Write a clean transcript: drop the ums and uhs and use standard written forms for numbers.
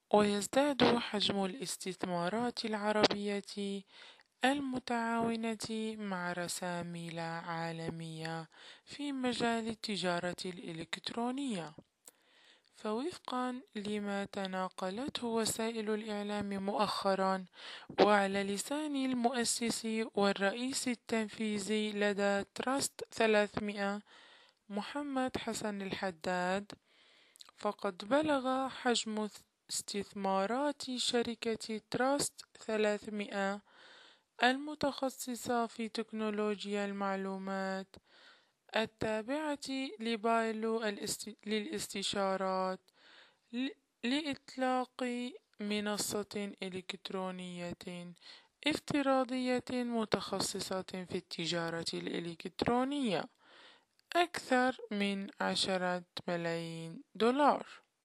ويزداد حجم الاستثمارات العربية المتعاونة مع رساميل عالمية في مجال التجارة الإلكترونية. فوفقا لما تناقلته وسائل الإعلام مؤخرا وعلى لسان المؤسس والرئيس التنفيذي لدى تراست 300 محمد حسن الحداد، فقد بلغ حجم استثمارات شركة تراست 300 المتخصصة في تكنولوجيا المعلومات التابعة لبايلو للاستشارات لإطلاق منصة إلكترونية افتراضية متخصصة في التجارة الإلكترونية أكثر من 10 ملايين دولار.